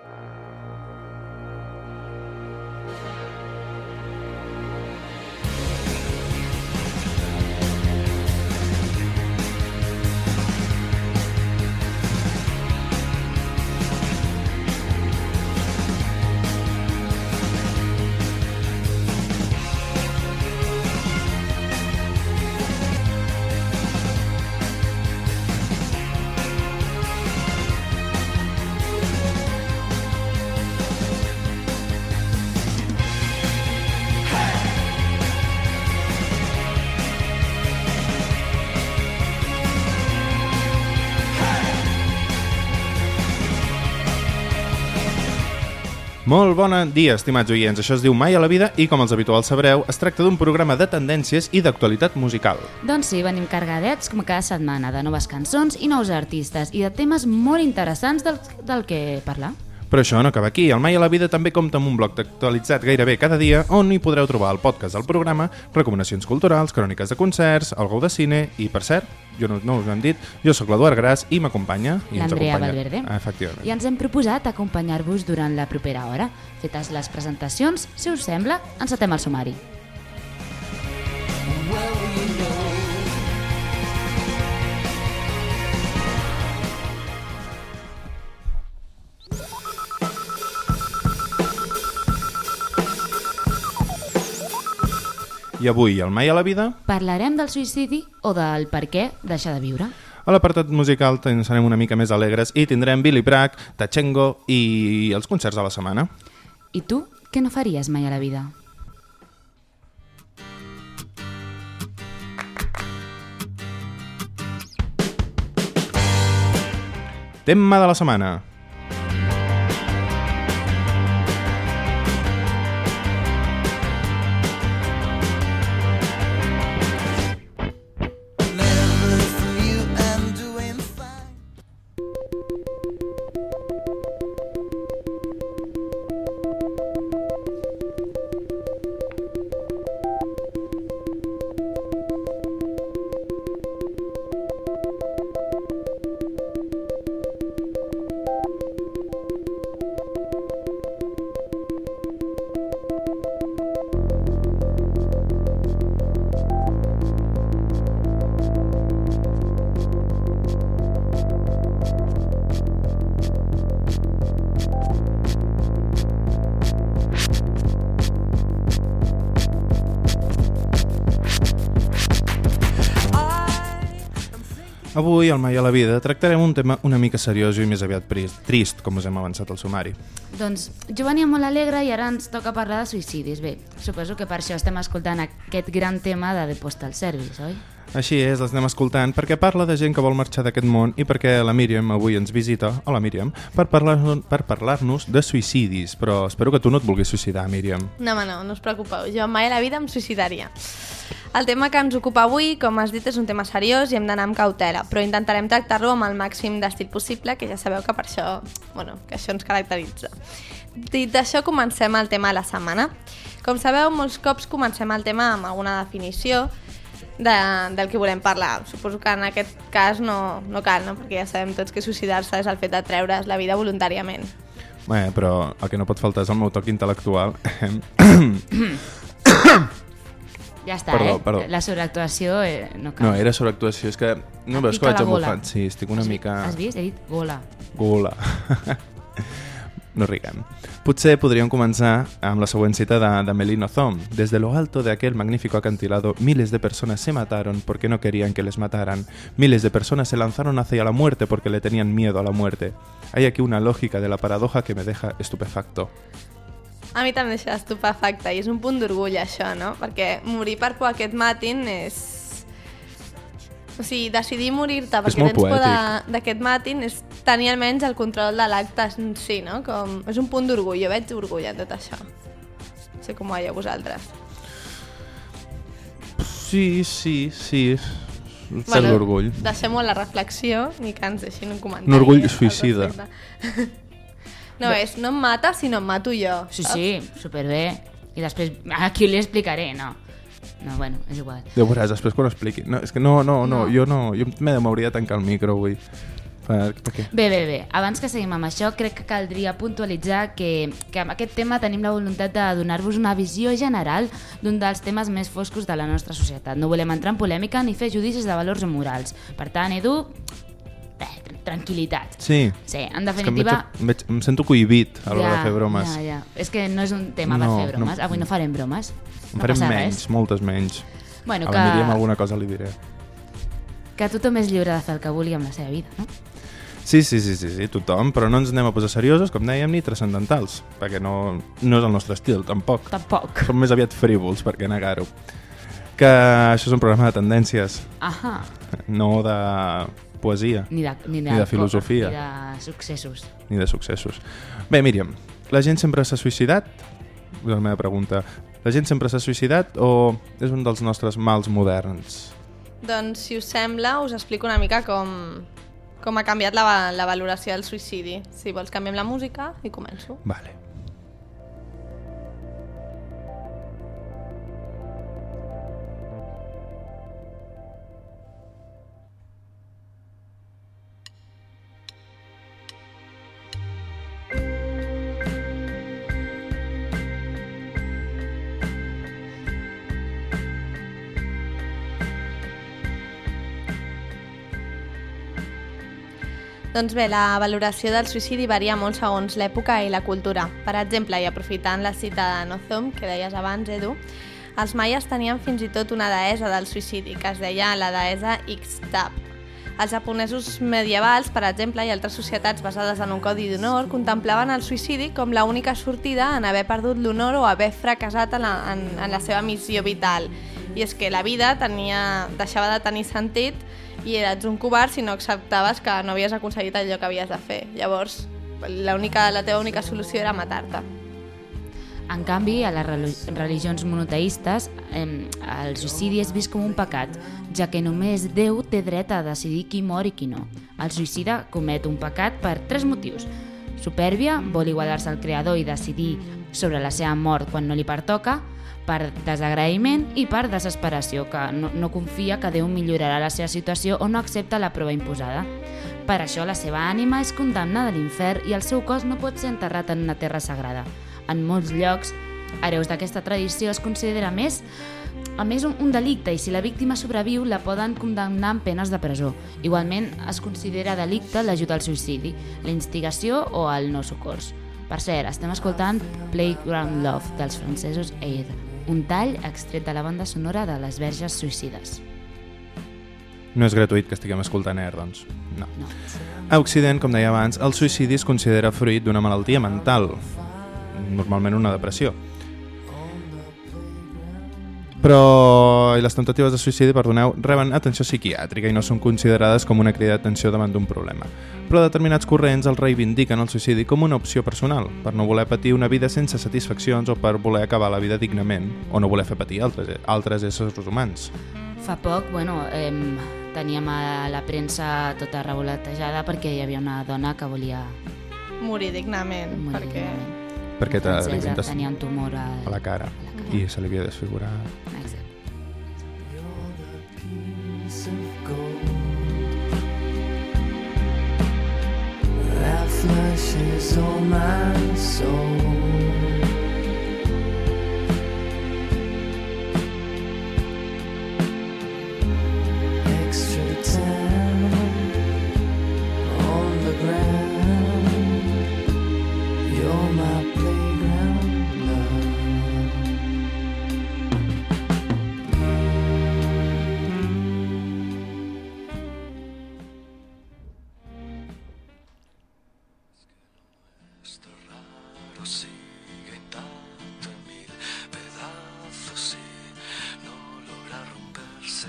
Molt bon dia, estimats oients. Això es diu Mai a la vida i, com els habituals sabreu, es tracta d'un programa de tendències i d'actualitat musical. Doncs sí, venim cargadets com cada setmana de noves cançons i nous artistes i de temes molt interessants del que parlar. Però això no acaba aquí. El Mai a la vida també compta amb un blog actualitzat gairebé cada dia on hi podreu trobar el podcast del programa, recomanacions culturals, cròniques de concerts, algo de cine i, per cert, no us ho hem dit, jo sóc l'Eduard Gras i m'acompanya... l'Andrea Valverde. Efectivament. I ens hem proposat acompanyar-vos durant la propera hora. Fetes les presentacions, si us sembla, encetem el sumari. I avui, al Mai a la vida... Parlarem del suïcidi o del per què deixar de viure. A l'apartat musical serem una mica més alegres i tindrem Billy Bragg, Tachengo i els concerts de la setmana. I tu, què no faries mai a la vida? Tema de la setmana. Avui, al Mai a la vida, tractarem un tema una mica seriós i més aviat trist, com us hem avançat al sumari. Doncs jo venia molt alegre i ara ens toca parlar de suïcidis. Bé, suposo que per això estem escoltant aquest gran tema de The Postal Service, oi? Així és, l'estem escoltant perquè parla de gent que vol marxar d'aquest món i perquè la Míriam avui ens visita, hola Míriam, per parlar-nos de suïcidis. Però espero que tu no et vulguis suïcidar, Míriam. No, home, no us preocupeu, jo mai a la vida em suïcidaria. El tema que ens ocupa avui, com has dit, és un tema seriós i hem d'anar amb cautela, però intentarem tractar-lo amb el màxim d'estil possible, que ja sabeu que per això, que això ens caracteritza. Dit això, comencem el tema de la setmana. Com sabeu, molts cops comencem el tema amb alguna definició del que volem parlar. Suposo que en aquest cas no cal, no? Perquè ja sabem tots que suïcidar-se és el fet de treure's la vida voluntàriament. Bé, però el que no pot faltar és el meu toc intel·lectual. Ja està, perdó. La sobreactuació no cal. No, era sobreactuació, és que... No veus que vaig amofat? Sí, estic una mica... Has vist? He dit gola. Gola. No riguem. Potser podríem començar amb la següent cita de Melino Thom. Desde lo alto de aquel magnífico acantilado, miles de personas se mataron porque no querían que les mataran. Miles de personas se lanzaron hacia la muerte porque le tenían miedo a la muerte. Hay aquí una lógica de la paradoja que me deja estupefacto. A mi també deixa estupefacte i és un punt d'orgull això, no? Perquè morir per por que et matin és... O sigui, decidir morir-te perquè tens por de que et matin és tenir almenys el control de l'acte en si, no? És un punt d'orgull, jo veig orgull en tot això. No sé com ho veieu vosaltres. Sí. Cert l'orgull. Deixem-ho a la reflexió i que ens deixin un comentari. Un orgull suïcida. No no em mata, sinó em mato jo. Sí, superbé. I després, aquí li explicaré, no, bueno, és igual. Ja ho veuràs després quan ho expliqui. No, és que no, jo m'hauria de tancar el micro avui. Per què? Bé. Abans que seguim amb això, crec que caldria puntualitzar que amb aquest tema tenim la voluntat de donar-vos una visió general d'un dels temes més foscos de la nostra societat. No volem entrar en polèmica ni fer judicis de valors morals. Per tant, Edu, tranquil·litat. Sí. Sí, en definitiva... Em sento cohibit a l'hora de fer bromes. Ja. És que no és un tema per fer bromes. Avui no farem bromes. En farem menys, moltes menys. Bueno, a la Míriam alguna cosa li diré. Que tothom és lliure de fer el que vulgui amb la seva vida, no? Sí, tothom, però no ens anem a posar seriosos, com dèiem, ni transcendentals, perquè no és el nostre estil, tampoc. Som més aviat frívols, per què negar-ho. Que això és un programa de tendències, no de poesia, ni de filosofia. Ni de successos. Bé, Míriam, la gent sempre s'ha suïcidat? És la meva pregunta. La gent sempre s'ha suïcidat o és un dels nostres mals moderns? Doncs, si us sembla, us explico una mica com ha canviat la valoració del suïcidi. Si vols, canviem la música i començo. Vale. Doncs bé, la valoració del suïcidi varia molt segons l'època i la cultura. Per exemple, i aprofitant la cita de Nothomb, que deies abans, Edu, els maies tenien fins i tot una deessa del suïcidi, que es deia la deessa Ixtab. Els japonesos medievals, per exemple, i altres societats basades en un codi d'honor, contemplaven el suïcidi com l'única sortida en haver perdut l'honor o haver fracassat en la seva missió vital. I és que la vida deixava de tenir sentit i eres un covard si no acceptaves que no havies aconseguit allò que havies de fer. Llavors, la teva única solució era matar-te. En canvi, a les religions monoteistes, el suïcidi és vist com un pecat, ja que només Déu té dret a decidir qui mor i qui no. El suïcida comet un pecat per 3 motius. Supèrbia, vol igualar-se al creador i decidir sobre la seva mort quan no li pertoca, per desagraïment i per desesperació, que no confia que Déu millorarà la seva situació o no accepta la prova imposada. Per això la seva ànima és condemnada a l'infern i el seu cos no pot ser enterrat en una terra sagrada. En molts llocs, hereus d'aquesta tradició es considera a més un delicte i si la víctima sobreviu la poden condemnar amb penes de presó. Igualment es considera delicte l'ajut al suïcidi, la instigació o el no socors. Per cert, estem escoltant Playground Love dels francesos Air, un tall extret de la banda sonora de Les Verges Suïcides. No és gratuït que estiguem escoltant Air, doncs. No. A Occident, com deia abans, el suïcidi es considera fruit d'una malaltia mental, normalment una depressió. Però les temptatives de suïcidi, perdoneu, reben atenció psiquiàtrica i no són considerades com una crida d'atenció davant d'un problema. Però determinats corrents el reivindiquen el suïcidi com una opció personal, per no voler patir una vida sense satisfaccions o per voler acabar la vida dignament, o no voler fer patir altres éssers humans. Fa poc, teníem a la premsa tota revoletejada perquè hi havia una dona que volia morir dignament. Perquè tenia un tumor a la cara i se li havia desfigurat. Exacte. That flushes all my soul. Extra time on the ground. You're my playground love. Sigue intacto en 1000 pedazos y no logra romperse.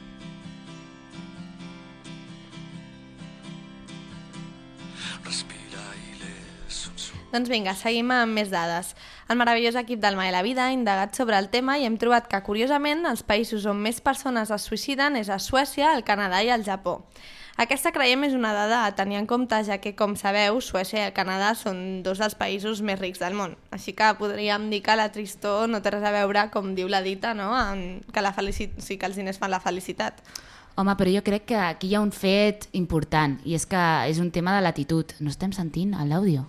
Respira y lees un sueño. Doncs vinga, seguim amb més dades. El meravellós equip del Mà i la Vida ha indagat sobre el tema i hem trobat que, curiosament, els països on més persones es suïciden és a Suècia, el Canadà i el Japó. Aquesta creiem és una dada a tenir en compte, ja que, com sabeu, Suècia i el Canadà són 2 dels països més rics del món. Així que podríem dir que la tristor no té res a veure, com diu la dita, no? Que els diners fan la felicitat. Home, però jo crec que aquí hi ha un fet important, i és que és un tema de latitud. No estem sentint l'àudio?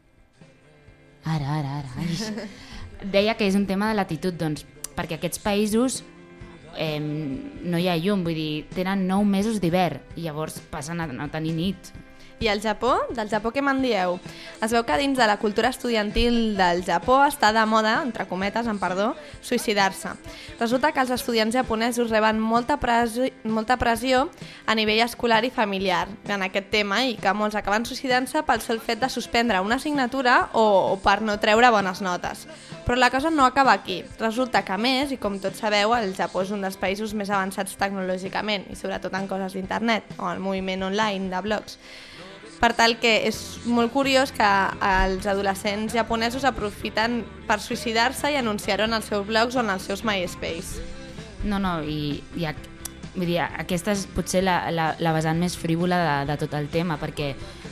Ara. Ai. Deia que és un tema de latitud, doncs, perquè aquests països no hi ha llum, vull dir, tenen 9 mesos d'hivern i llavors passen a no tenir nit. I el Japó? Del Japó què me'n dieu? Es veu que dins de la cultura estudiantil del Japó està de moda, entre cometes, suïcidar-se. Resulta que els estudiants japonesos reben molta pressió a nivell escolar i familiar en aquest tema i que molts acaben suïcidant-se pel sol fet de suspendre una assignatura o per no treure bones notes. Però la cosa no acaba aquí. Resulta que, a més, i com tots sabeu, el Japó és un dels països més avançats tecnològicament i sobretot en coses d'internet o el moviment online de blogs. Per tal que és molt curiós que els adolescents japonesos aprofiten per suïcidar-se i anunciar-ho en els seus blogs o en els seus MySpace. No, vull dir, aquesta és potser la vessant més frívola de tot el tema, perquè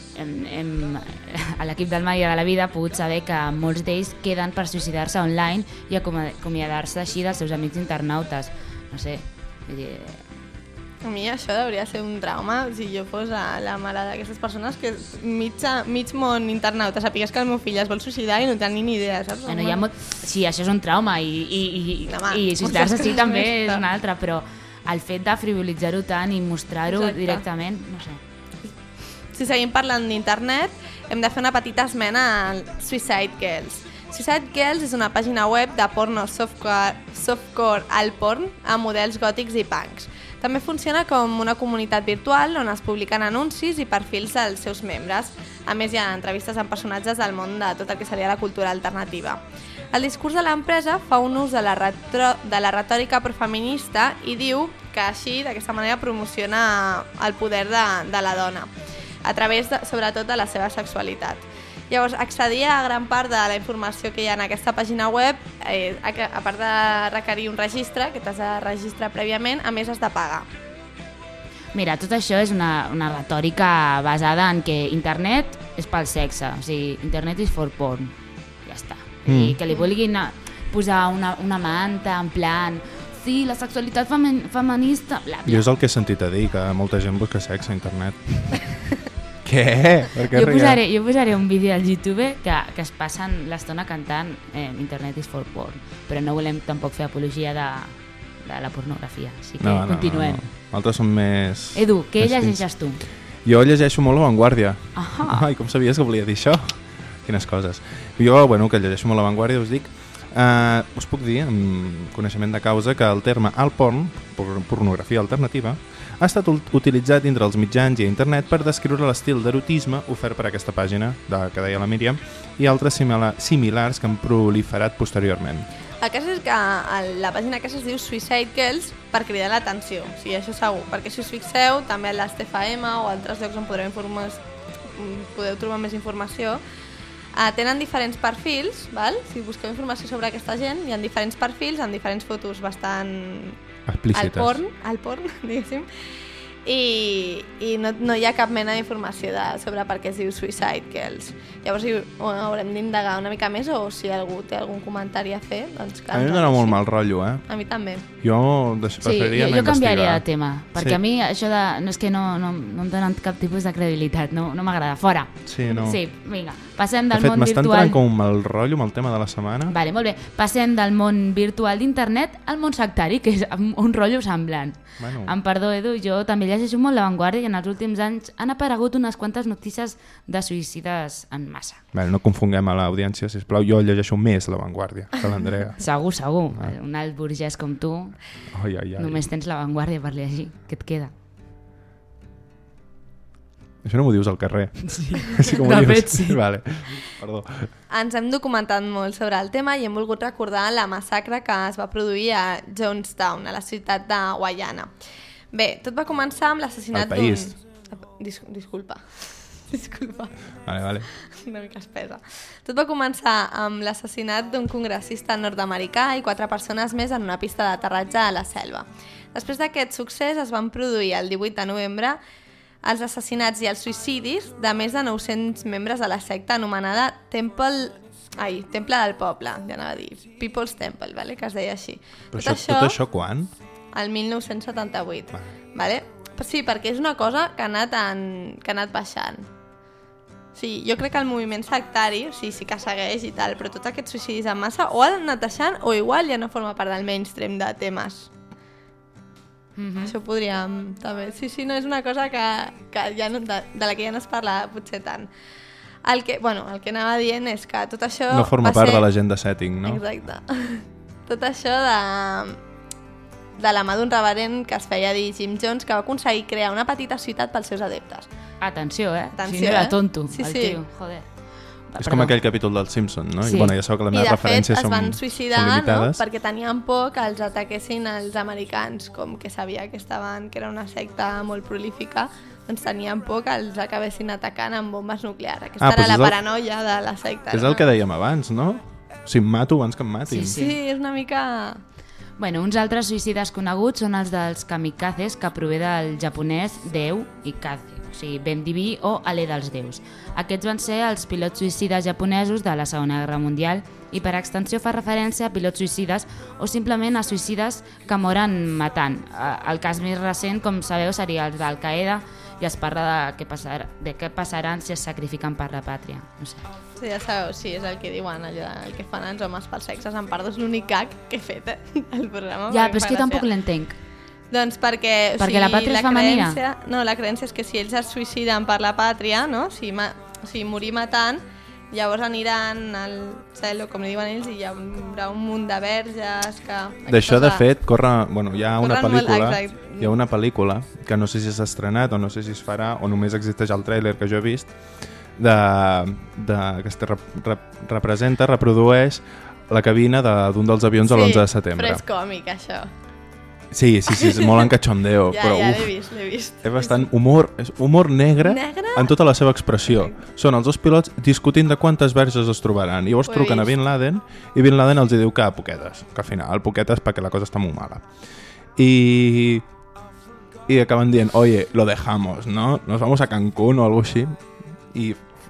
a l'equip del Maia de la Vida ha pogut saber que molts d'ells queden per suïcidar-se online i acomiadar-se així dels seus amics internautes. No sé, vull dir... A mi això hauria de ser un trauma si jo fos la mare d'aquestes persones que mig món internauta sapigués que el meu fill es vol suïcidar i no tenia ni idea, saps? Bueno, sí, això és un trauma i suïcidar-se sí també és un altre, però el fet de frivolitzar-ho tant i mostrar-ho directament, no sé. Si seguim parlant d'internet, hem de fer una petita esmena al Suicide Girls. Suicide Girls és una pàgina web de porno softcore alt porn amb models gòtics i punks. També funciona com una comunitat virtual on es publiquen anuncis i perfils dels seus membres. A més, hi ha entrevistes amb personatges del món de tot el que seria la cultura alternativa. El discurs de l'empresa fa un ús de la retòrica profeminista i diu que així, d'aquesta manera, promociona el poder de la dona, a través, sobretot, de la seva sexualitat. Llavors, accedir a gran part de la informació que hi ha en aquesta pàgina web, a part de requerir un registre, que t'has de registrar prèviament, a més has de pagar. Mira, tot això és una retòrica basada en que internet és pel sexe, o sigui, internet is for porn, ja està. I que li vulguin posar una manta en plan, sí, la sexualitat feminista, bla, bla. Jo és el que he sentit a dir, que molta gent busca sexe a internet. Què? Jo posaré un vídeo al YouTube que es passen l'estona cantant Internet is for porn, però no volem tampoc fer apologia de la pornografia, així que continuem. No. Altres són més... Edu, què llegeixes tu? Jo llegeixo molt La Vanguardia. Ahà. Ai, com sabies que volia dir això? Quines coses. Jo, que llegeixo molt La Vanguardia, us dic, us puc dir, amb coneixement de causa, que el terme alt porn, pornografia alternativa, ha estat utilitzat entre els mitjans i a internet per descriure l'estil d'erotisme ofert per aquesta pàgina, que deia la Míriam, i altres similars que han proliferat posteriorment. El cas és que la pàgina aquesta es diu Suicide Girls per cridar l'atenció, o sigui, això segur, perquè si us fixeu, també a l'Stefm o altres llocs on podeu trobar més informació, tenen diferents perfils, val? Si busqueu informació sobre aquesta gent, hi ha diferents perfils amb diferents fotos bastant explícites. Al porn, diguéssim, i no hi ha cap mena d'informació sobre per què es diu Suicide Girls. Llavors haurem d'indagar una mica més, o si algú té algun comentari a fer, doncs que... A mi em dona molt mal rotllo, eh? A mi també. Jo preferiria no investigar. Jo canviaria de tema, perquè a mi això de... No és que no em donen cap tipus de credibilitat, no m'agrada. Fora! Sí, no. Sí, vinga, passem del món virtual... M'està entrant com un mal rotllo amb el tema de la setmana. Vale, molt bé. Passem del món virtual d'internet al món sectari, que és un rotllo semblant. Bueno. Amb perdó, Edu, jo també llegeixo molt La Vanguardia i en els últims anys han aparegut unes quantes notícies de suïcides en massa. Bé, no confonguem a l'audiència, sisplau. Jo llegeixo més La Vanguardia que l'Andrea. Segur. Un alt burgès com tu, només tens La Vanguardia per llegir. Què et queda? Això no m'ho dius al carrer. Sí, de fet sí. Vale. Perdó. Ens hem documentat molt sobre el tema i hem volgut recordar la massacre que es va produir a Jonestown, a la ciutat de Guyana. Bé, tot va començar amb l'assassinat d'un... Al país. Disculpa. Vale. Una mica espesa. Tot va començar amb l'assassinat d'un congressista nord-americà i 4 persones més en una pista d'aterratge a la selva. Després d'aquest succés es van produir el 18 de novembre els assassinats i els suïcidis de més de 900 membres de la secta anomenada Temple del Poble, ja anava a dir, People's Temple, vale? Que es deia així. Però tot això quan? el 1978. Vale? Sí, perquè és una cosa que ha anat baixant. Sí, jo crec que el moviment sectari, sí que segueix i tal, però tots aquests suïcidis en massa o han anat deixant o igual ja no forma part del mainstream de temes. Això podríem també... Sí, no, és una cosa que ja no, de la que ja no es parla potser tant. El que anava dient és que tot això... No forma part de l'agenda setting, no? Exacte. Tot això de la mà d'un reverent que es feia dir Jim Jones, que va aconseguir crear una petita ciutat pels seus adeptes. Atenció, Atenció, si no era tonto, sí, el sí. tio. Joder. És com aquell capítol del Simpson, no? Sí. I ja sabeu que les meves referències són limitades. I de fet es van suïcidar, no? Perquè tenien por que els ataquessin els americans, com que sabia que era una secta molt prolífica, doncs tenien por que els acabessin atacant amb bombes nuclears. Aquesta era la paranoia de la secta. És el que dèiem abans, no? Si em mato abans que em matin. Sí, és una mica... Bueno, uns altres suïcides coneguts són els dels kamikazes, que prové del japonès Deu i Kaze, o sigui, vent diví o alè dels déus. Aquests van ser els pilots suïcides japonesos de la Segona Guerra Mundial i per extensió fa referència a pilots suïcides o simplement a suïcides que moren matant. El cas més recent, com sabeu, seria el d'Al-Qaeda i es parla de què passaran si es sacrifiquen per la pàtria. No sé. Sí, ja sabeu, sí, és el que diuen, el que fan els homes pels sexes. En part, és l'únic gag que he fet al programa. Ja, però és que tampoc l'entenc. Doncs perquè la pàtria és femenina? No, la creença és que si ells es suïciden per la pàtria, no? Si morir matant, llavors aniran al cel, com li diuen ells, i hi haurà un munt de verges que... D'això, de fet, hi ha una pel·lícula... Exacte. Hi ha una pel·lícula que no sé si s'ha estrenat o no sé si es farà o només existeix el tràiler que jo he vist que reprodueix la cabina d'un dels avions de l'11 de setembre. Però és còmic, això. Sí, és molt encachondeo. Ja, però, l'he vist. És bastant humor negre en tota la seva expressió. Són els dos pilots discutint de quantes verges es trobaran. I llavors truquen a Bin Laden i Bin Laden els diu que poquetes, que al final poquetes perquè la cosa està molt mala. I acaben dient, oye, lo dejamos, ¿no? Nos vamos a Cancún o algo així. I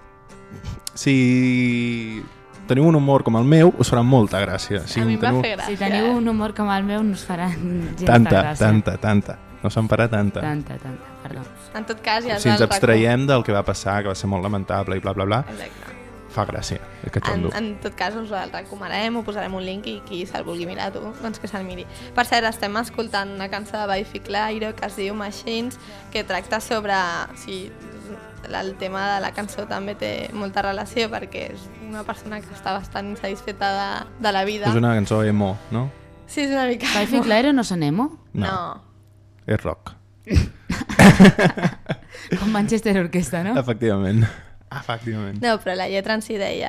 si teniu un humor com el meu, us farà molta gràcia. A mi em va fer gràcia. Si teniu un humor com el meu, no us farà gens de gràcia. Tanta. No se'n farà tanta. Tanta, perdó. En tot cas, ja si ens abstraiem del que va passar, que va ser molt lamentable i bla, bla, bla, exacte. Fa gràcia. En tot cas, us el recomanarem, ho posarem un link i qui se'l vulgui mirar tu, doncs que se'l miri. Per cert, estem escoltant una cançó de Biffy Clyro que es diu Machines, que tracta sobre... Sí, el tema de la cançó també té molta relació perquè és una persona que està bastant insatisfeta de la vida. És una cançó emo, no? Sí, és una mica... Biffy Clyro no són emo? No. És rock. Com Manchester Orquestra, no? Efectivament. No, però la lletra en si deia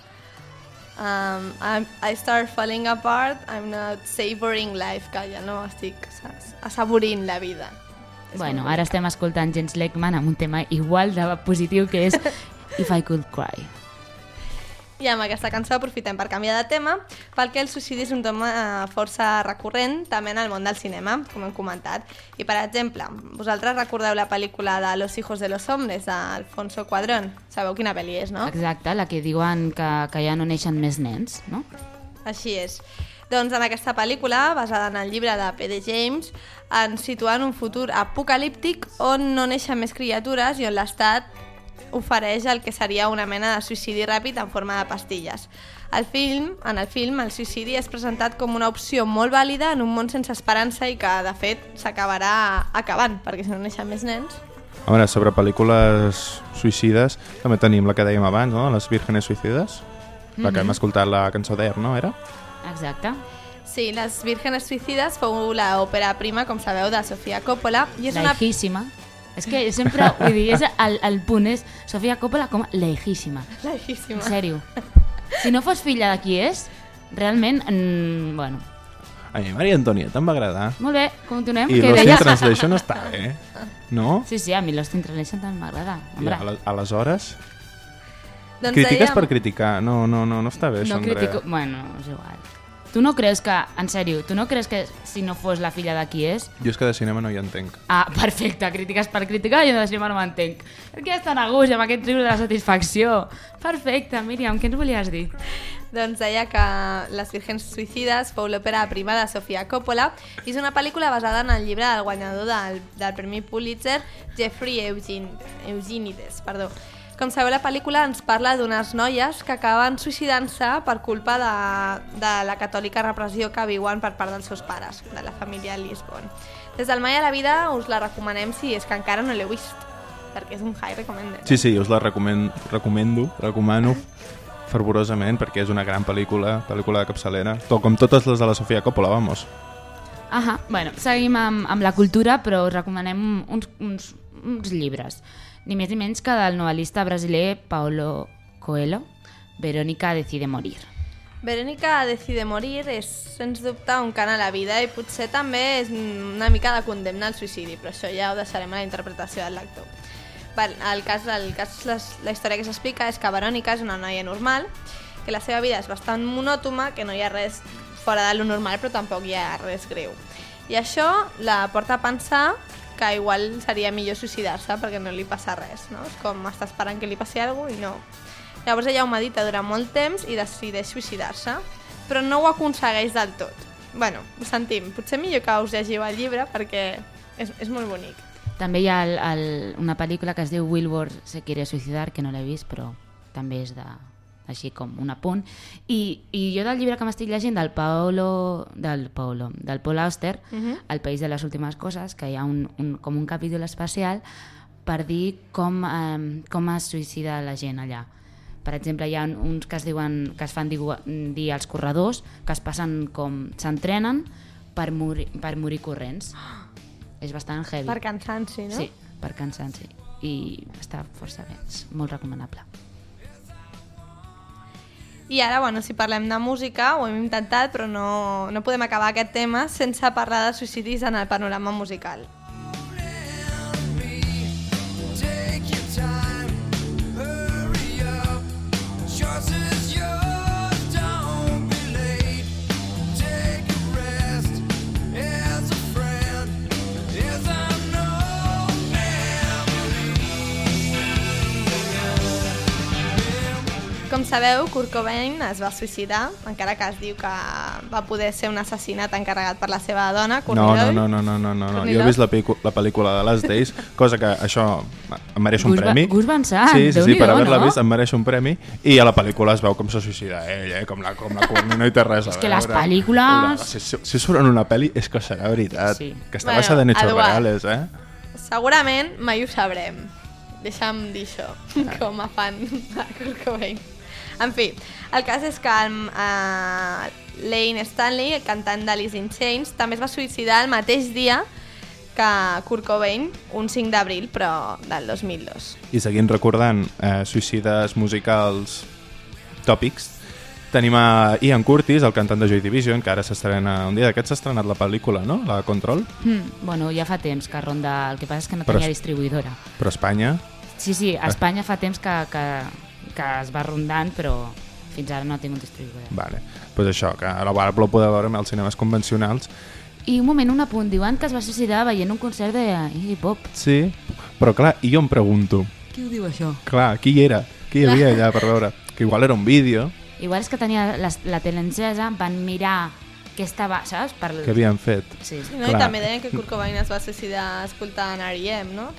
I start falling apart, I'm not savoring life, que ja no estic assaborint la vida. Bueno, ara estem escoltant Jens Lekman amb un tema igual de positiu que és If I Could Cry. I amb aquesta cançó aprofitem per canviar de tema, perquè el suïcidi és un tema força recurrent també en el món del cinema, com hem comentat. I, per exemple, vosaltres recordeu la pel·lícula de Los hijos de los hombres, d'Alfonso Cuarón? Sabeu quina pel·li és, no? Exacte, la que diuen que ja no neixen més nens, no? Així és. Doncs en aquesta pel·lícula, basada en el llibre de P.D. James, ens situen un futur apocalíptic on no neixen més criatures i on l'Estat ofereix el que seria una mena de suïcidi ràpid en forma de pastilles. En el film, el suïcidi és presentat com una opció molt vàlida en un món sense esperança i que, de fet, s'acabarà acabant, perquè si no neixen més nens... A veure, sobre pel·lícules suïcides també tenim la que dèiem abans, no? Les vírgenes suïcides, la que hem escoltat la cançó d'Air, no? Era? Exacte. Sí, Les vírgenes suïcides fou l'òpera prima, com sabeu, de Sofia Coppola. I és lejíssima. És que sempre, vull dir, el punt és Sofia Coppola com lejíssima. Lejíssima. En sèrio. Si no fos filla de qui és, realment, bueno... A mi Maria Antonieta em va agradar. Molt bé, continuem. I Lost in Translation està bé, no? Sí, a mi Lost in Translation també m'agrada. I aleshores... Doncs critiques per criticar. No està bé, no això, Andrea. Critico... Bueno, és igual. Tu no creus que, en sèrio, tu no creus que si no fos la filla de qui és... Jo és que de cinema no hi entenc. Ah, perfecte, crítiques per criticar, jo de cinema no m'entenc. Per què estan a gust amb aquest riure de la satisfacció? Perfecte, Míriam, què ens volies dir? Doncs deia que Les Vírgens Suïcides fou l'òpera prima de Sofia Coppola i és una pel·lícula basada en el llibre del guanyador del Premi Pulitzer, Jeffrey Eugenides. Com sabeu, la pel·lícula ens parla d'unes noies que acaben suïcidant-se per culpa de la catòlica repressió que viuen per part dels seus pares, de la família Lisbon. Des del Mai a la vida us la recomanem si és que encara no l'heu vist, perquè és un high recommended. Sí, us la recomano fervorosament, perquè és una gran pel·lícula de capçalera, com totes les de la Sofia Coppola, vamos. Bueno, seguim amb la cultura, però us recomanem uns llibres. Ni més ni menys que del novel·lista brasiler Paulo Coelho, Verónica decide morir. Verónica decide morir és, sens dubte, un cant a la vida i potser també és una mica de condemna al suïcidi, però això ja ho deixarem a la interpretació del lector. La història que s'explica és que Verònica és una noia normal, que la seva vida és bastant monòtona, que no hi ha res fora de lo normal, però tampoc hi ha res greu. I això la porta a pensar que igual seria millor suïcidar-se perquè no li passa res, no? És com està esperant que li passi alguna cosa i no. Llavors ella ho medita durant molt temps i decideix suïcidar-se, però no ho aconsegueix del tot. Bueno, ho sentim, potser millor que us llegiu el llibre perquè és molt bonic. També hi ha una pel·lícula que es diu Wilbur se quiere suicidar, que no l'he vist, però també és així com un apunt. I jo del llibre que m'estic llegint, del Paul Auster, El país de les últimes coses, que hi ha com un capítol especial per dir com es suïcida la gent allà. Per exemple, hi ha uns que es fan dir els corredors, que es passen com s'entrenen per morir corrents. És bastant heavy. Per cansanci, no? Sí, per cansanci. I està força bé, és molt recomanable. I ara, bueno, si parlem de música, ho hem intentat, però no podem acabar aquest tema sense parlar de suïcidis en el panorama musical. Com sabeu, Kurt Cobain es va suïcidar, encara que es diu que va poder ser un assassinat encarregat per la seva dona, Courtney Love. No. Jo he vist la pel·lícula de Last Days, cosa que això em mereix un premi. Gus Van Sant, sí, per haver-la vist em mereix un premi. I a la pel·lícula es veu com se suïcida ell, com la Courtney no hi té res a veure. És que les pel·lícules... Si surt en una pel·li és que serà veritat, que està basada en hechos reales, Segurament mai ho sabrem. Deixa'm dir això, com a fan de Kurt Cobain. En fi, el cas és que Lane Stanley, el cantant d'Alice in Chains, també es va suïcidar el mateix dia que Kurt Cobain, un 5 d'abril, però del 2002. I seguint recordant suïcides musicals tòpics, tenim a Ian Curtis, el cantant de Joy Division, que ara s'estrena un dia d'aquests, s'ha estrenat la pel·lícula, no? La Control. Bueno, ja fa temps que ronda, el que passa és que no tenia distribuïdora. Però Espanya... Sí, a Espanya fa temps que es va rondant, però fins ara no ha tingut distribuïdora. Vale, doncs això, que ara ho podeu veure als cinemes convencionals. I un moment, un apunt, diuen que es va suïcidar veient un concert de hip-hop. Sí, però clar, i jo em pregunto... Qui ho diu això? Clar, qui hi era? Qui hi havia allà per veure? Que igual era un vídeo... Igual és que tenia la tele encesa, van mirar què estava, saps? Què havien fet. Sí, no? I també deien que Kurt Cobain es va suïcidar escoltant R.E.M., no?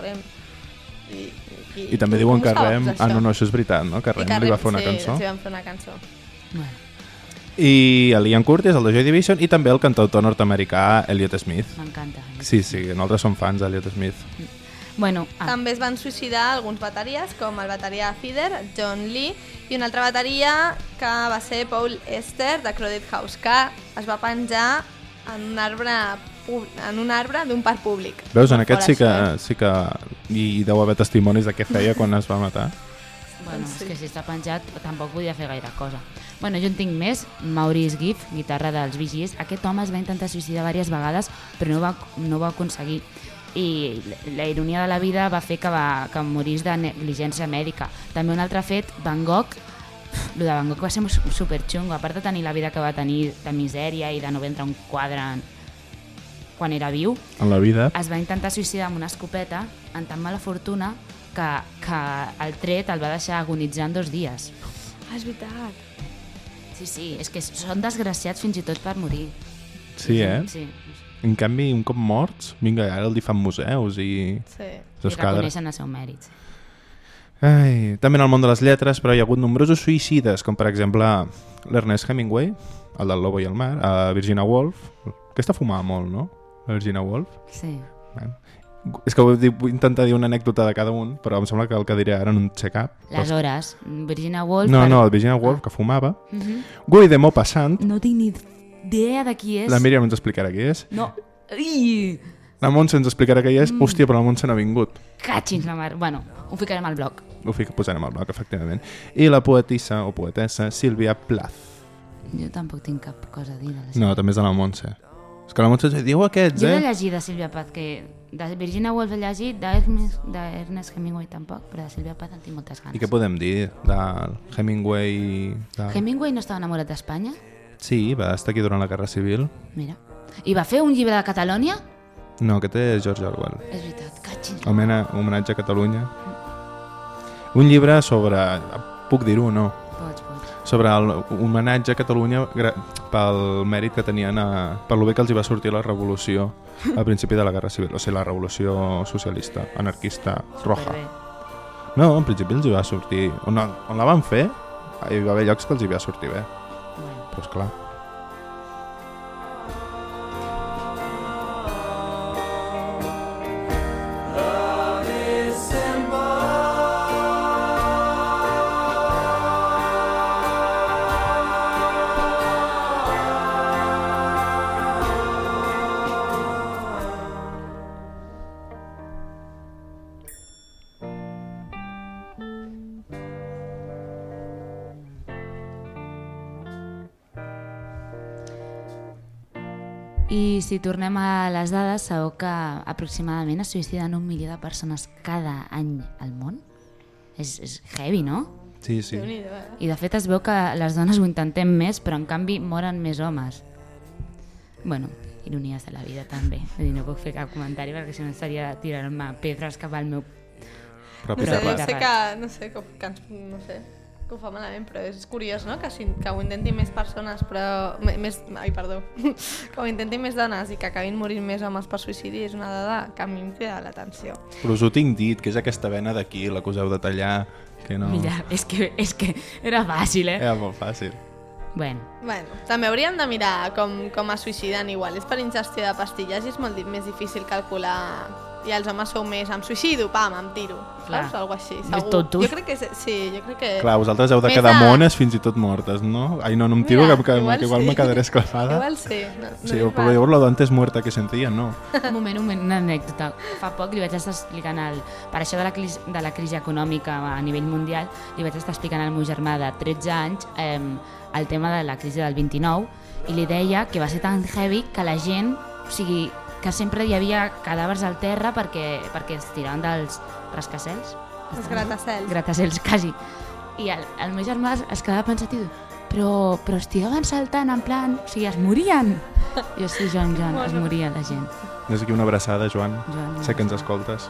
I també diuen que Rem... no, això és veritat, no? Que Rem li va fer una cançó. Sí, van fer una cançó. Bueno. I l'Ian Curtis, el de Joy Division, i també el cantautor nord-americà Elliot Smith. M'encanta. Sí, nosaltres som fans d'Elliot Smith. Bueno, també es van suïcidar alguns bateries, com el bateria Feeder, John Lee, i una altra bateria que va ser Paul Ester, de Crowded House, que es va penjar en un arbre d'un parc públic. Veus, en aquest sí que hi deu haver testimonis de què feia quan es va matar. Bueno, és que si està penjat tampoc podia fer gaire cosa. Bueno, jo en tinc més. Maurice Gibb, guitarra dels Bee Gees. Aquest home es va intentar suïcidar diverses vegades, però no va aconseguir. I la ironia de la vida va fer que morís de negligència mèdica. També un altre fet, Van Gogh, Lo de Van Gogh va ser superxungo, a part de tenir la vida que va tenir de misèria i de no vendre un quadre quan era viu, En la vida. es va intentar suïcidar amb una escopeta en tan mala fortuna que el tret el va deixar agonitzant 2 dies. Ah, és veritat. Sí, és que són desgraciats fins i tot per morir. Sí, eh? Sí. En canvi, un cop morts, vinga, ara el fan museus i... Sí. I s'escadra. reconeixen el seu mèrit. Sí. Ai, també en el món de les lletres, però hi ha hagut nombrosos suïcides, com per exemple l'Ernest Hemingway, el del Lobo i el Mar, Virginia Woolf. Aquesta fumava molt, no? La Virginia Woolf. Sí. Bé. És que vull intentar dir una anècdota de cada un, però em sembla que el que diré ara no en sé cap. Les hores. Virginia Woolf... No, el Virginia Woolf, que fumava. Mhm. Guy de Maupassant, No tinc ni idea de qui és. la Míriam ens explicarà qui és. No. Ui! La Montse ens explicarà qui és. Hòstia, però la Montse no ha vingut. Catxins la mar. Bueno, ho ficarem al blog. Ho posarem al bloc, efectivament. I la poetissa o poetessa Sílvia Plath. Jo tampoc tinc cap cosa a dir de la No, també és de la Montse. És que la Montse diu aquests, Jo he eh? llegit de Sílvia Plath, que de Virginia Woolf he llegit, d'Ernest Hemingway tampoc, però de Sílvia Plath en tinc moltes ganes. I què podem dir del Hemingway? Hemingway no estava enamorat d'Espanya? Sí, va estar aquí durant la Guerra Civil. Mira. I va fer un llibre de Catalònia? No, aquest és George Orwell. És veritat, catxins. Homenatge a Catalunya. Un llibre sobre... Puc dir-ho o no? Pots. Sobre l'homenatge a Catalunya pel mèrit que tenien per lo bé que els hi va sortir la revolució al principi de la Guerra Civil, o sigui, la revolució socialista, anarquista, roja. Superbé. No, en principi els hi va sortir... On la van fer, hi va haver llocs que els hi va sortir bé, Bueno. però esclar. I si tornem a les dades, sabeu que aproximadament es suïciden 1 milió de persones cada any al món? És heavy, no? Sí, sí. Déu-n'hi-do, eh? I de fet es veu que les dones ho intentem més, però en canvi moren més homes. Bueno, ironies de la vida també. Vull dir, no puc fer cap comentari perquè si no seria tirar-me pedres cap al meu... Propi No sé, terrat. jo sé que, no sé, que ho fa malament, però és curiós, no?, que ho intentin més persones, però... que ho intentin més dones i que acabin morint més homes per suïcidi és una dada que a mi em crida l'atenció. Però us ho tinc dit, que és aquesta vena d'aquí, la que us heu de tallar, que no... Mira, és que era fàcil, eh? Era molt fàcil. Bueno, Bueno, també hauríem de mirar com es suïciden igual. És per ingestió de pastilles i és molt més difícil calcular... I els homes sou més, em suïcido, pam, em tiro. Clar. Saps? Algo així, Més segur. tontos. Jo crec que sí, jo crec que... Clar, vosaltres heu de Més quedar de- mones fins i tot mortes, no? Ai, no em tiro, Mira, que igual sí. me quedaré esclafada. Igual sí. No, Sí, és però mal. llavors lo d'antes muerta que sentia, no. un moment, una anècdota. Fa poc li vaig estar explicant, per això de la crisi econòmica a nivell mundial, li vaig estar explicant al meu germà de 13 anys el tema de la crisi del 29 i li deia que va ser tan heavy que la gent, o sigui, que sempre hi havia cadàvers al terra perquè es tiraven dels rascacels. Els gratacels. Gratacels, quasi. I el meu germà es quedava pensatiu, però es tiraven saltant en plan, o sigui, es morien. Jo sí, Joan, es moria la gent. Des d'aquí una abraçada, Joan. Joan, Sé que ens escoltes.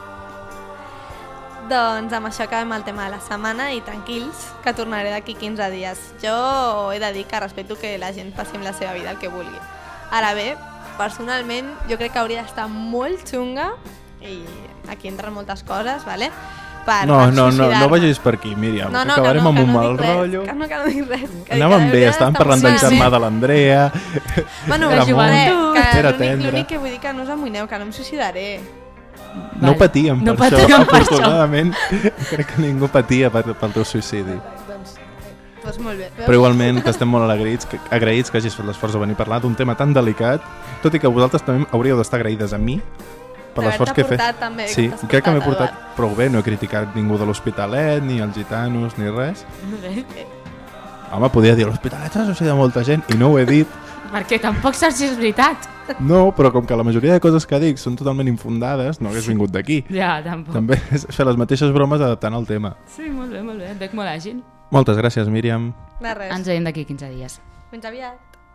Doncs amb això acabem el tema de la setmana i tranquils, que tornaré d'aquí 15 dies. Jo he de dir que respecto que la gent passi amb la seva vida el que vulgui. Ara bé, personalment, jo crec que hauria d'estar molt xunga, i aquí entren moltes coses, ¿vale? Per No suïcidar-me. vagis per aquí, Míriam. No, Acabarem amb un mal dic res, rotllo. Que no dic res. Que Anàvem dic que bé, hauria estàvem d'estar parlant del molt germà bé. de l'Andrea. Bueno, Era que molt- era l'únic tendre. que vull dir que no us amoïneu, que no em suïcidaré. No patíem No per això, patíem per això. afortunadament. Crec que ningú patia pel teu suïcidi. Doncs molt bé. Però igualment que estem molt agraïts que hagis fet l'esforç de venir a parlar d'un tema tan delicat, tot i que vosaltres també hauríeu d'estar agraïdes a mi per l'esforç que he fet. D'haver-te portat també, Sí, que t'has crec que m'he portat, portat prou bé, no he criticat ningú de l'Hospitalet, ni els gitanos, ni res. Home, podia dir, l'Hospitalet s'ha suïcidat molta gent, i no ho he dit. Perquè tampoc saps si és veritat. No, però com que la majoria de coses que dic són totalment infundades, no hagués vingut d'aquí. Ja, tampoc. També és fer les mateixes bromes adaptant al tema. Sí, molt bé, et veig molt àgil. Moltes gràcies, Míriam. De res. Ens veiem d'aquí 15 dies. Fins aviat.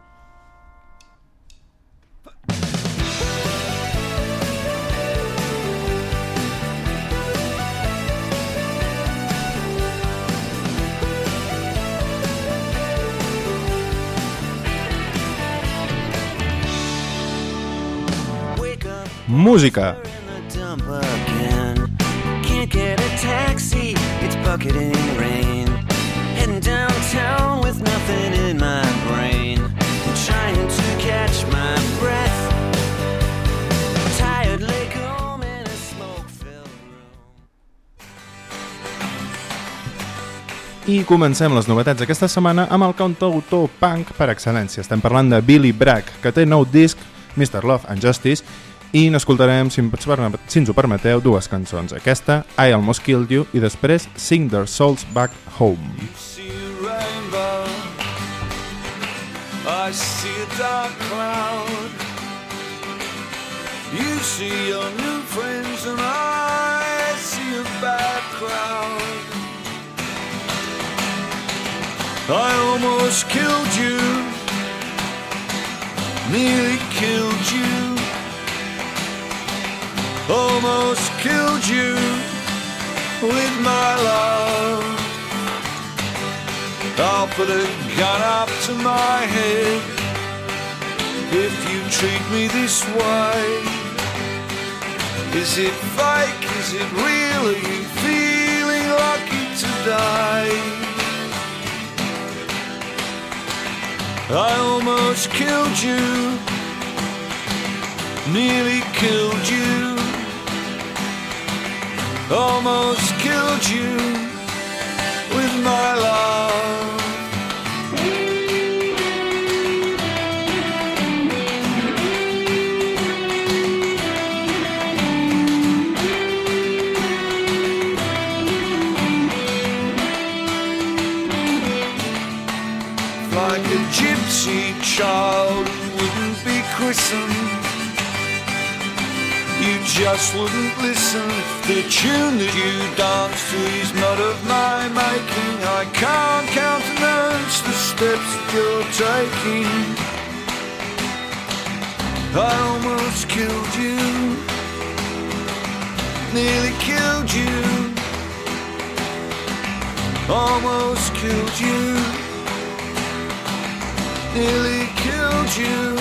Música. Dump again. Can't get a taxi, it's bucketing rain. Heading downtown with nothing in my brain. Trying to catch my breath. Tired leg home in a smoke-filled room. I comencem les novetats d'aquesta setmana amb el cantautor punk per excel·lència. Estem parlant de Billy Bragg, que té nou disc, Mr. Love and Justice, i n'escoltarem, si ens ho permeteu, dues cançons. Aquesta, I Almost Killed You, i després Sing Their Souls Back Home. See a rainbow, I see a dark cloud. You see your new friends and I see a bad crowd. I almost killed you, nearly killed you. Almost killed you with my love. I'll put a gun up to my head if you treat me this way. Is it fake? Is it real? Are you feeling lucky to die? I almost killed you, nearly killed you. Almost killed you with my love. Like a gypsy child who wouldn't be christened. You just wouldn't listen. The tune that you dance to is not of my making. I can't countenance the steps that you're taking. I almost killed you, nearly killed you. Almost killed you, nearly killed you.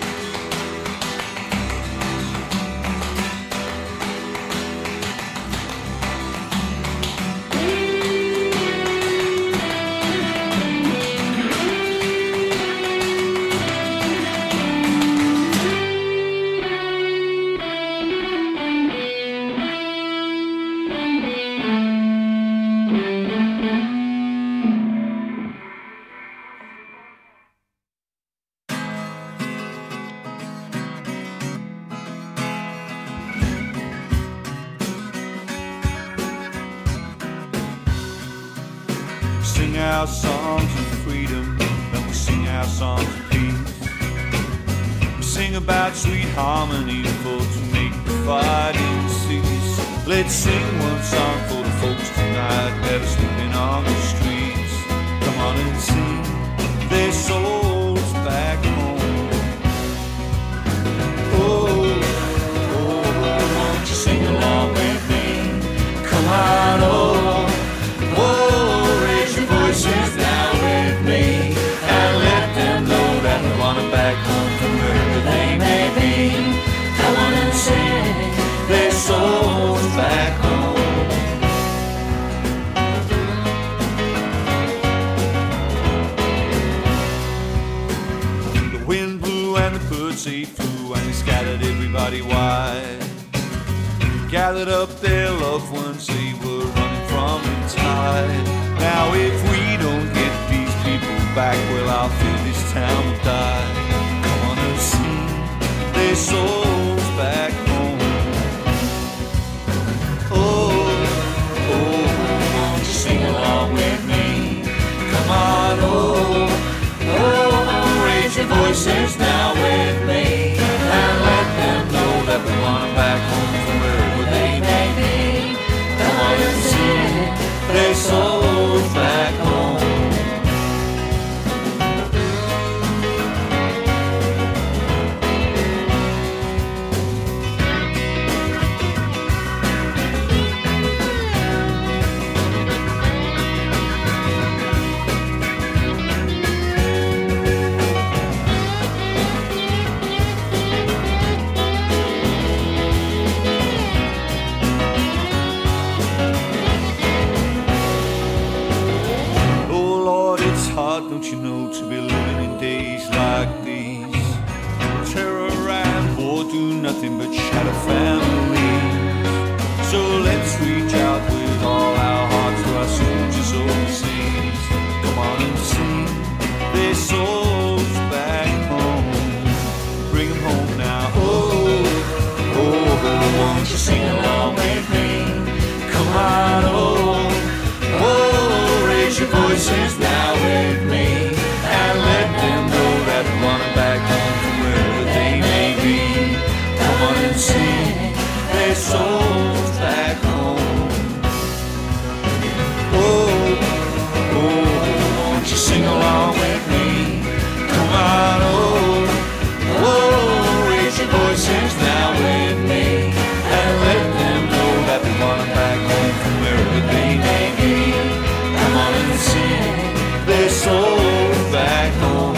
Sing our songs of freedom, then we sing our songs of peace. We sing about sweet harmony for to make the fighting cease. Let's sing one song for the folks tonight that are sleeping on the streets. Come on and sing their souls back home. Oh, oh, won't you sing along with me? Come on, oh. Voices now with me and let them know that we want them back home from wherever they may be. Come on and sing their souls back home. The wind blew and the birds they flew and they scattered everybody wide. Gathered up their loved ones, they were running from the tide. Now if we don't get these people back, well I'll fear this town will die. Come on and sing their souls back home. Oh, oh, won't you sing along with me? Come on, oh, oh, raise your voices now with me and let them know that we want them back home from wherever they may be. Come on and sing their souls back home. heart, don't you know, to be living in days like these? Terror and war do nothing but shatter families. So let's reach out with all our hearts to our soldiers overseas. Come on and sing their souls back home. Bring them home now. Oh, oh, won't you sing along with me? Come on, oh, oh, raise your voices now with me, and let them know that we're running back home from wherever they may be. Come on and sing their souls back home. Oh, oh, won't you sing along with me? Come on, oh, oh, raise your voices now with me, and let them know that we're running back home from wherever they may be. Come on and sing their souls back home.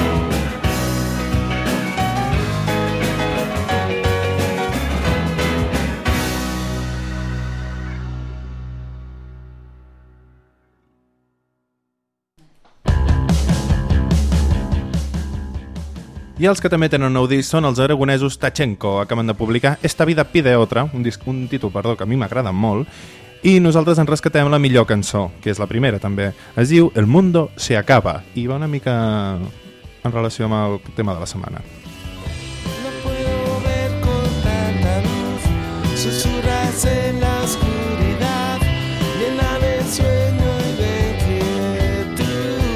I els que també tenen un nou disc són els aragonesos Tachenko. Acaben de publicar Esta vida pide otra, un títol que a mi m'agrada molt, i nosaltres en rescatem la millor cançó, que és la primera també. Es diu El mundo se acaba, i va una mica en relació amb el tema de la setmana. No puedo ver con tanta luz, susurras en la oscuridad, llena de sueño y de inquietud.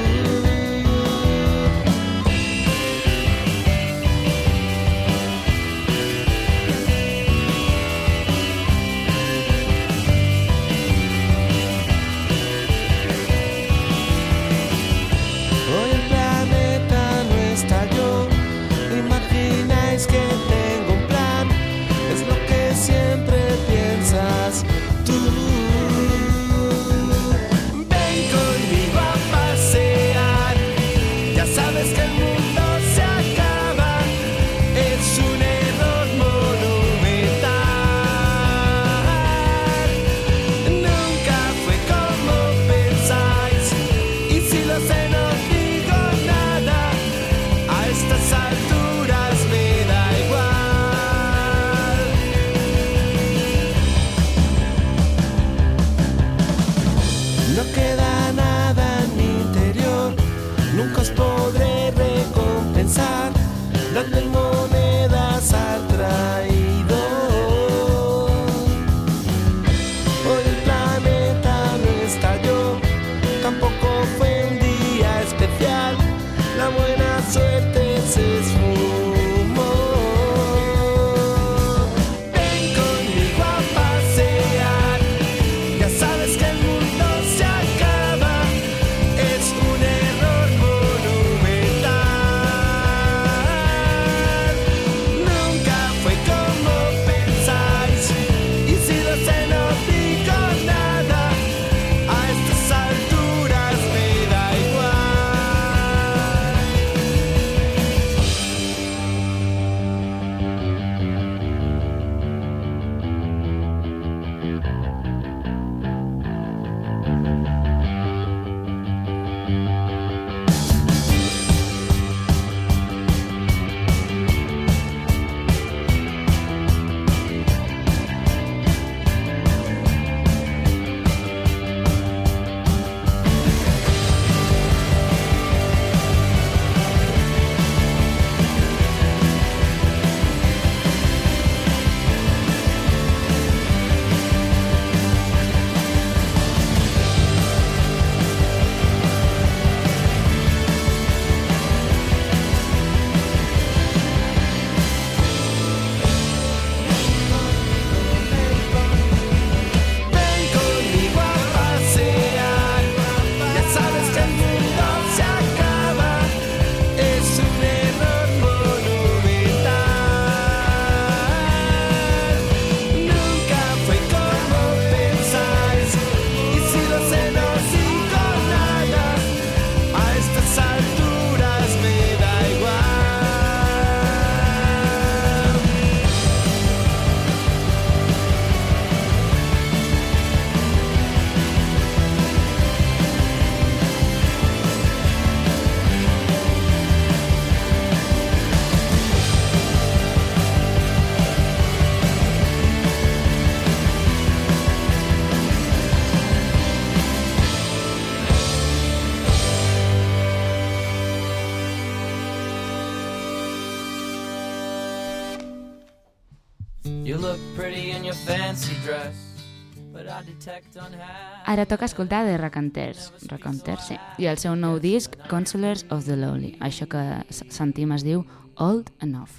Hoy el planeta no estalló, imagináis que tengo un plan, es lo que siempre piensas tú. Ven conmigo a pasear, ya sabes que el mundo se acaba, es un error monumental. Nunca fue como pensáis, y si lo sé no digo nada, a estas alturas me da igual. No queda nada en mi interior, nunca os podré recompensar, dando monedas al traidor. Hoy el planeta no estalló, tampoco fue un día You look pretty in your fancy dress, but I detect unhappy. Ara toca escoltar The Raconteurs, sí, i el seu nou disc, Consolers of the Lowly. Això que sentim es diu Old Enough.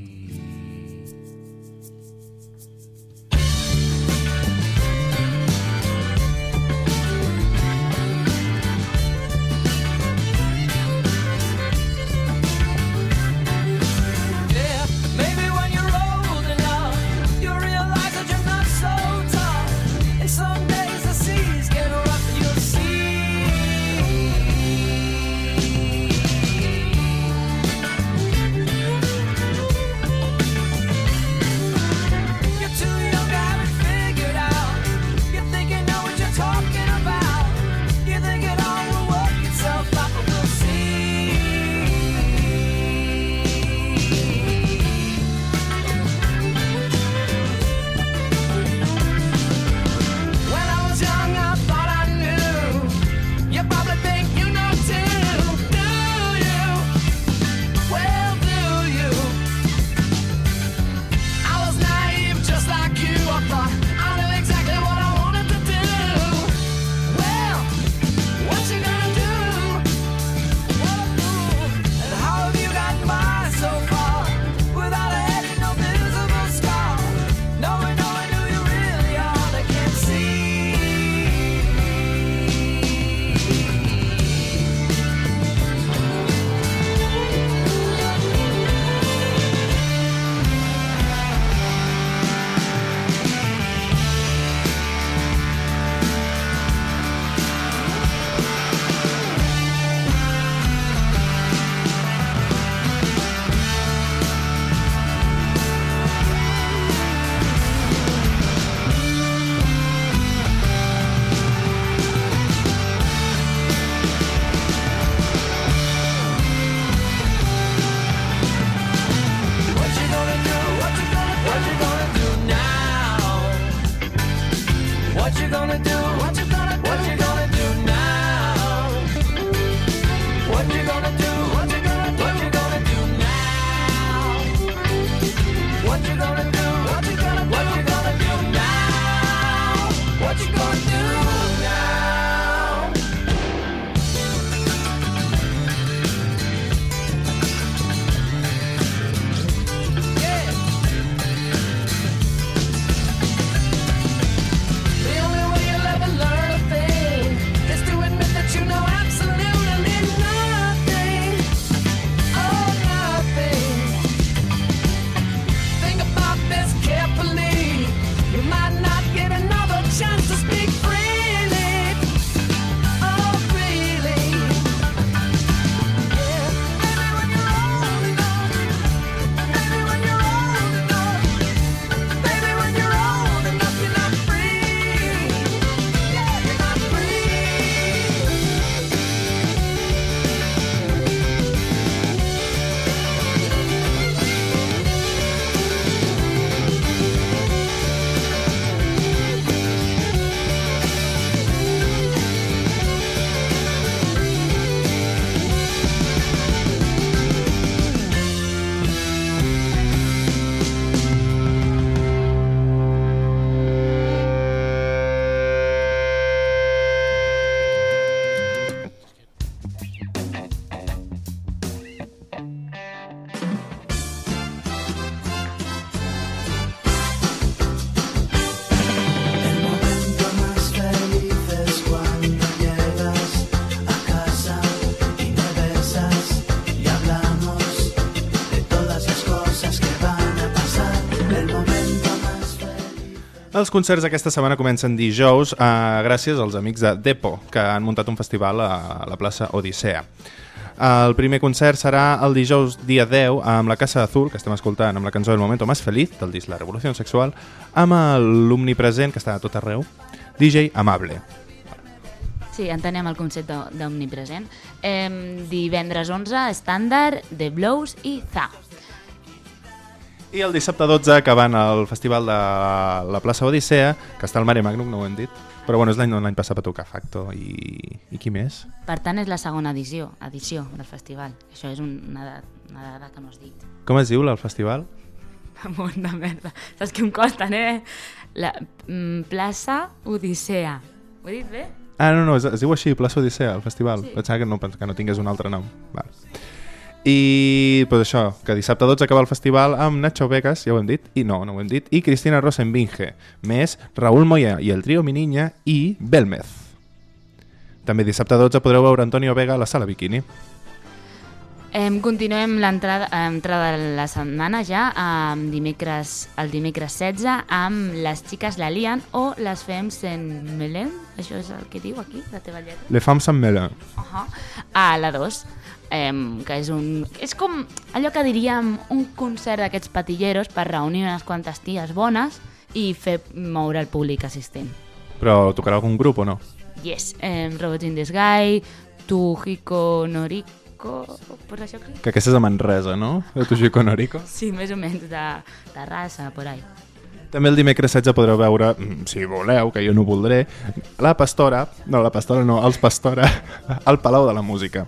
Els concerts aquesta setmana comencen dijous gràcies als amics de Depo, que han muntat un festival a la plaça Odissea. El primer concert serà el dijous dia 10 amb la Casa Azul, que estem escoltant amb la cançó del Momento Más Feliz, del disc La Revolución Sexual, amb l'omnipresent, que està a tot arreu, DJ Amable. Sí, entenem el concepte d'omnipresent. Divendres 11, Estàndard, The Blows i Za. I el dissabte 12 acabant el festival de la plaça Odissea, que està al Mare Magnum, no ho hem dit, però bueno, és l'any passat va tocar Facto i qui més? Per tant, és la segona edició del festival. Això és una dada que no has dit. Com es diu el festival? Món de merda. Saps que em costen, La plaça Odissea. Ho he dit bé? No, es diu així, Plaça Odissea, el festival. Sí. Pensava que no tingués un altre nom. Va. I pues això, que dissabte 12 acaba el festival amb Nacho Vegas, ja ho hem dit, i no ho hem dit, i Cristina Rosenbinge, més Raúl Moya i el trio Miniña i Belmez. També dissabte 12 podreu veure Antonio Vega a la Sala Bikini. Continuem l'entrada de la setmana ja, el dimecres 16, amb Les xiques la lien o Les femmes en Melun, això és el que diu aquí, la teva lletra. Les femmes en Melun. A la 2, que és com allò que diríem un concert d'aquests patilleros per reunir unes quantes ties bones i fer moure el públic assistent. Però tocarà algun grup o no? Yes, Robots in the Sky, Tujiko Noriko, pues això crec. Que aquesta és de Manresa, no? De Tujiko Noriko? Sí, més o menys, de Terrassa, por ahí. També el dimecres 16 podreu veure, si voleu, que jo no voldré, els Pastora, al Palau de la Música.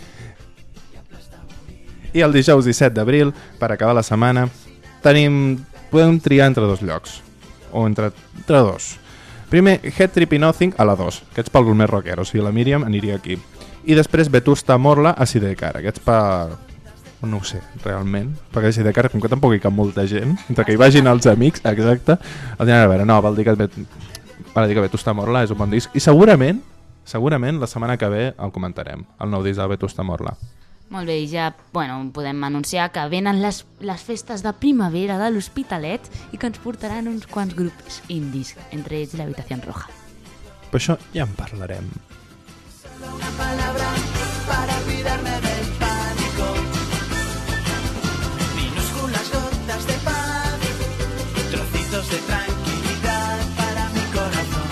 I el dijous 17 d'abril, per acabar la setmana, podem triar entre dos llocs, o entre dos. Primer, Head Trippy Nothing a la 2, aquests pel més rockero, o sigui, la Míriam aniria aquí. I després Vetusta Morla a Sidecar, aquests per... no ho sé, realment, perquè a Sidecar, com que tampoc hi cap molta gent, entre que hi vagin els amics, exacte, el diran a veure, no, val dir que Vetusta Morla és un bon disc, i segurament la setmana que ve el comentarem, el nou disc de Vetusta Morla. Molt bé, i ja podem anunciar que venen les festes de primavera de l'Hospitalet i que ens portaran uns quants grups indis, entre ells l'Habitació Roja. Per això ja en parlarem. Una palabra para olvidarme del pánico. Minúsculas gotas de paz, trocitos de tranquilidad para mi corazón.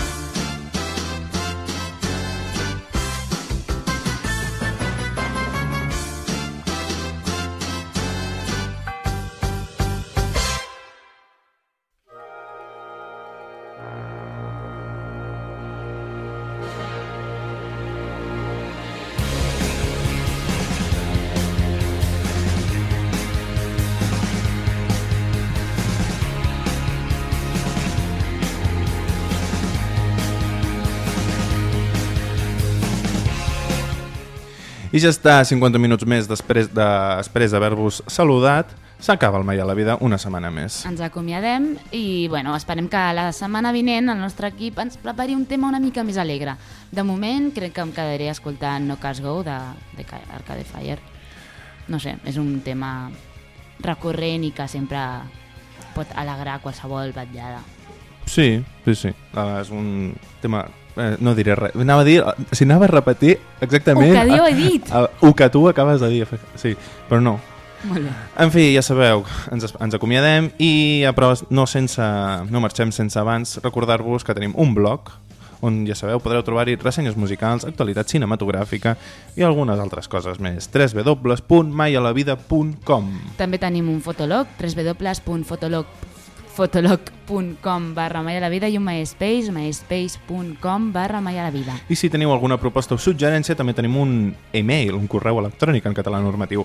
I ja està, 50 minuts més després d'haver-vos saludat, s'acaba el Mai a la Vida una setmana més. Ens acomiadem i esperem que la setmana vinent el nostre equip ens prepari un tema una mica més alegre. De moment crec que em quedaré escoltant No Cars Go de Arcade Fire. No sé, és un tema recurrent i que sempre pot alegrar qualsevol vetllada. Sí. És un tema... no diré res. Anava a repetir exactament... El que jo he dit! El que tu acabes de dir. Sí, però no. Molt bé. En fi, ja sabeu, ens acomiadem i però no marxem sense abans recordar-vos que tenim un blog on, ja sabeu, podreu trobar-hi ressenyes musicals, actualitat cinematogràfica i algunes altres coses més. www.maialavida.com. També tenim un fotolog, www.fotolog.com /maialavida i un myspace.com/maialavida. I si teniu alguna proposta o suggerència, també tenim un email, un correu electrònic en català normatiu,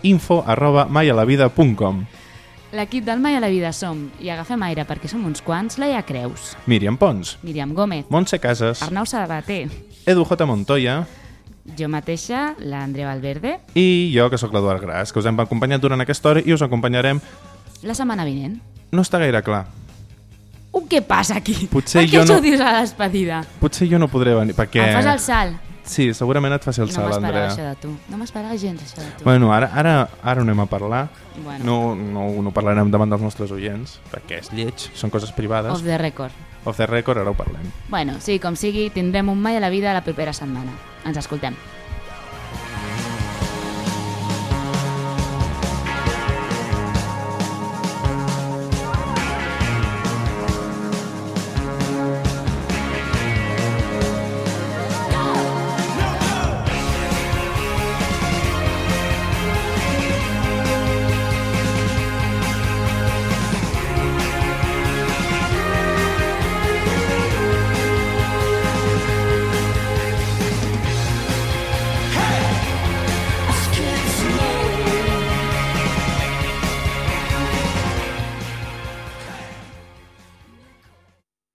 info@maialavida.com. L'equip del Mai a la Vida som, i agafem aire perquè som uns quants, Laia Creus, Míriam Pons, Míriam Gómez, Montse Casas, Arnau Sabater, Edu J. Montoya, jo mateixa, l'Andrea Valverde, i jo, que sóc l'Eduard Gras, que us hem acompanyat durant aquesta hora i us acompanyarem la setmana vinent. No està gaire clar. Què passa aquí? Potser per què això ho dius a la despedida? Potser jo no podré venir, perquè... Em fas el salt. Sí, segurament et faci el salt, Andrea. No m'esperava gens això de tu. Bueno, ara ho anem a parlar. No parlarem davant dels nostres oients, perquè és lleig, són coses privades. Off the record. Off the record, ara ho parlem. Bueno, sí, com sigui, tindrem un Mai a la Vida la propera setmana. Ens escoltem.